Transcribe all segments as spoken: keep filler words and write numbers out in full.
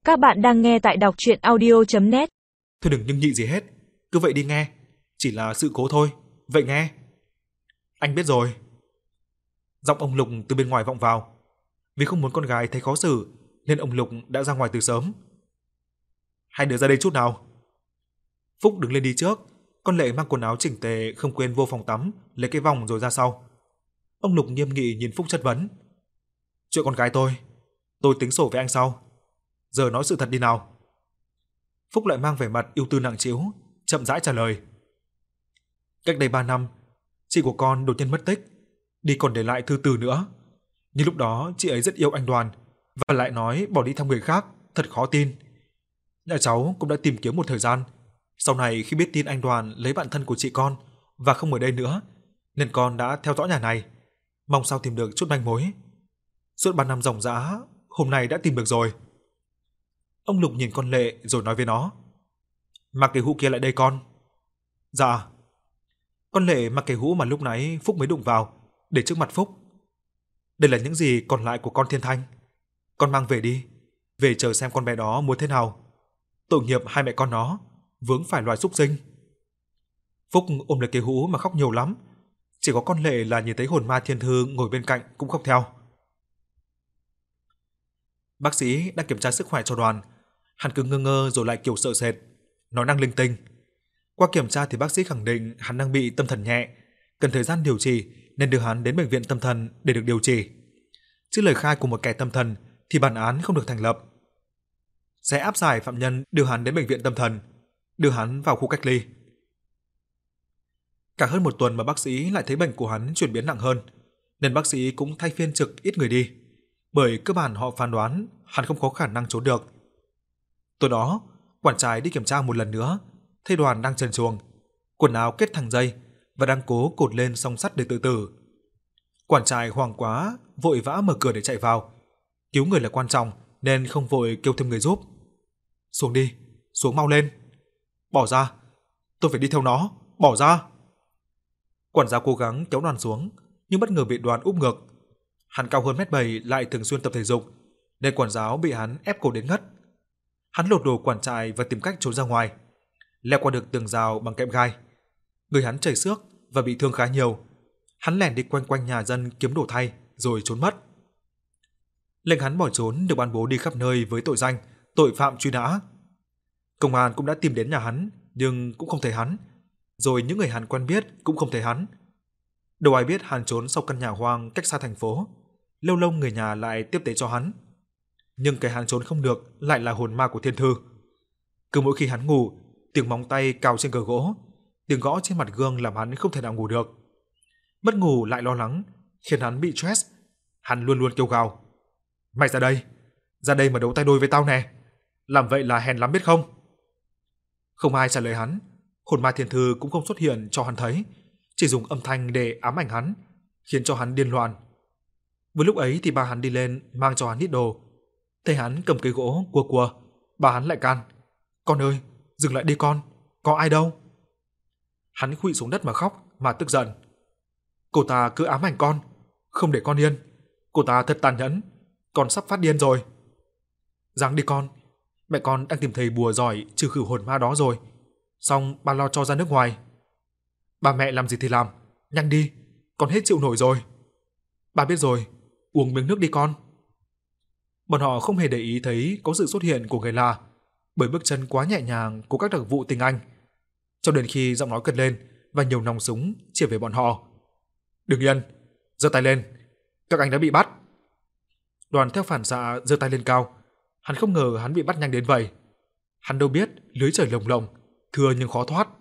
Các bạn đang nghe tại đọc truyện audio chấm net. Thôi đừng nhưng nhị gì hết, cứ vậy đi nghe, chỉ là sự cố thôi, vậy nghe. Anh biết rồi. Giọng ông Lục từ bên ngoài vọng vào. Vì không muốn con gái thấy khó xử nên ông Lục đã ra ngoài từ sớm. Hai đứa ra đây chút nào. Phúc đứng lên đi trước, con Lệ mang quần áo chỉnh tề không quên vô phòng tắm lấy cái vòng rồi ra sau. Ông Lục nghiêm nghị nhìn Phúc chất vấn. Chuyện con gái tôi, tôi tính sổ với anh sau. Giờ nói sự thật đi nào. Phúc lại mang vẻ mặt ưu tư nặng trĩu, chậm rãi trả lời. Cách đây ba năm, chị của con đột nhiên mất tích, đi còn để lại thư từ nữa. Nhưng lúc đó chị ấy rất yêu anh Đoàn và lại nói bỏ đi thăm người khác, thật khó tin. Nhà cháu cũng đã tìm kiếm một thời gian. Sau này khi biết tin anh Đoàn lấy bạn thân của chị con và không ở đây nữa, nên con đã theo dõi nhà này, mong sao tìm được chút manh mối. Suốt ba năm ròng rã, hôm nay đã tìm được rồi. Ông Lục nhìn con Lệ rồi nói với nó. Mặc cái hũ kia lại đây con. Dạ. Con Lệ mặc cái hũ mà lúc nãy Phúc mới đụng vào, để trước mặt Phúc. Đây là những gì còn lại của con Thiên Thanh. Con mang về đi, về chờ xem con bé đó muốn thế nào. Tội nghiệp hai mẹ con nó, vướng phải loài súc sinh. Phúc ôm lấy cái hũ mà khóc nhiều lắm. Chỉ có con Lệ là nhìn thấy hồn ma Thiên Thư ngồi bên cạnh cũng khóc theo. Bác sĩ đang kiểm tra sức khỏe cho Đoàn. Hắn cứ ngơ ngơ rồi lại kiểu sợ sệt, nói năng linh tinh. Qua kiểm tra thì bác sĩ khẳng định hắn đang bị tâm thần nhẹ, cần thời gian điều trị nên đưa hắn đến bệnh viện tâm thần để được điều trị. Chứ lời khai của một kẻ tâm thần thì bản án không được thành lập. Sẽ áp giải phạm nhân đưa hắn đến bệnh viện tâm thần, đưa hắn vào khu cách ly. Cả hơn một tuần mà bác sĩ lại thấy bệnh của hắn chuyển biến nặng hơn, nên bác sĩ cũng thay phiên trực ít người đi, bởi cơ bản họ phán đoán hắn không có khả năng trốn được. Tối đó, quản trại đi kiểm tra một lần nữa, thấy Đoàn đang trần truồng, quần áo kết thẳng dây và đang cố cột lên song sắt để tự tử. Quản trại hoảng quá, vội vã mở cửa để chạy vào. Cứu người là quan trọng nên không vội kêu thêm người giúp. Xuống đi, xuống mau lên. Bỏ ra, tôi phải đi theo nó, bỏ ra. Quản giáo cố gắng kéo Đoàn xuống, nhưng bất ngờ bị Đoàn úp ngược. Hắn cao hơn mét bảy lại thường xuyên tập thể dục, nên quản giáo bị hắn ép cổ đến ngất. Hắn lột đồ quản trại và tìm cách trốn ra ngoài, leo qua được tường rào bằng kẽm gai. Người hắn chảy xước và bị thương khá nhiều. Hắn lẻn đi quanh quanh nhà dân kiếm đồ thay rồi trốn mất. Lệnh hắn bỏ trốn được ban bố đi khắp nơi với tội danh tội phạm truy nã. Công an cũng đã tìm đến nhà hắn nhưng cũng không thấy hắn, rồi những người hắn quen biết cũng không thấy hắn. Đâu ai biết hắn trốn sau căn nhà hoang cách xa thành phố, lâu lâu người nhà lại tiếp tế cho hắn. Nhưng cái hắn trốn không được lại là hồn ma của Thiên Thư. Cứ mỗi khi hắn ngủ, tiếng móng tay cào trên cờ gỗ, tiếng gõ trên mặt gương làm hắn không thể nào ngủ được. Mất ngủ lại lo lắng, khiến hắn bị stress. Hắn luôn luôn kêu gào. Mày ra đây, ra đây mà đấu tay đôi với tao nè. Làm vậy là hèn lắm biết không? Không ai trả lời hắn, hồn ma Thiên Thư cũng không xuất hiện cho hắn thấy, chỉ dùng âm thanh để ám ảnh hắn, khiến cho hắn điên loạn. Vừa lúc ấy thì ba hắn đi lên mang cho hắn ít đồ. Thấy hắn cầm cây gỗ cua cua, bà hắn lại can. Con ơi, dừng lại đi con, có ai đâu. Hắn khuỵu xuống đất mà khóc, mà tức giận. Cô ta cứ ám ảnh con, không để con yên. Cô ta thật tàn nhẫn, con sắp phát điên rồi. Giáng đi con, mẹ con đang tìm thầy bùa giỏi trừ khử hồn ma đó rồi. Xong ba lo cho ra nước ngoài. Ba mẹ làm gì thì làm, nhanh đi, con hết chịu nổi rồi. Ba biết rồi, uống miếng nước đi con. Bọn họ không hề để ý thấy có sự xuất hiện của người lạ, bởi bước chân quá nhẹ nhàng của các đặc vụ tinh Anh. Cho đến khi giọng nói cất lên và nhiều nòng súng chỉ về bọn họ. Đừng yên, giơ tay lên, các anh đã bị bắt. Đoàn theo phản xạ giơ tay lên cao. Hắn không ngờ hắn bị bắt nhanh đến vậy. Hắn đâu biết lưới trời lồng lộng, thưa nhưng khó thoát.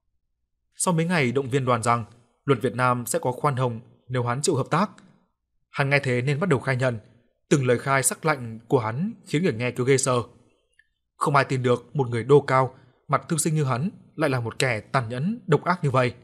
Sau mấy ngày động viên Đoàn rằng luật Việt Nam sẽ có khoan hồng nếu hắn chịu hợp tác, hắn nghe thế nên bắt đầu khai nhận. Từng lời khai sắc lạnh của hắn khiến người nghe cứ ghê sợ. Không ai tin được một người đô cao, mặt thư sinh như hắn lại là một kẻ tàn nhẫn, độc ác như vậy.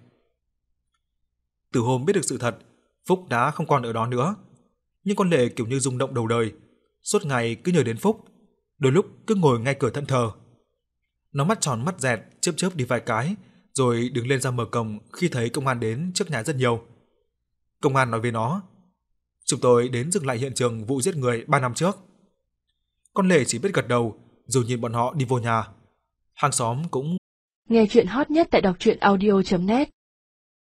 Từ hôm biết được sự thật, Phúc đã không còn ở đó nữa. Nhưng con Lệ kiểu như rung động đầu đời, suốt ngày cứ nhớ đến Phúc, đôi lúc cứ ngồi ngay cửa thẫn thờ. Nó mắt tròn mắt dẹt, chớp chớp đi vài cái, rồi đứng lên ra mở cổng khi thấy công an đến trước nhà rất nhiều. Công an nói với nó, chúng tôi đến dừng lại hiện trường vụ giết người ba năm trước. Con Lệ chỉ biết gật đầu, dù nhìn bọn họ đi vô nhà. Hàng xóm cũng Nghe chuyện hot nhất tại đọc truyện audio chấm net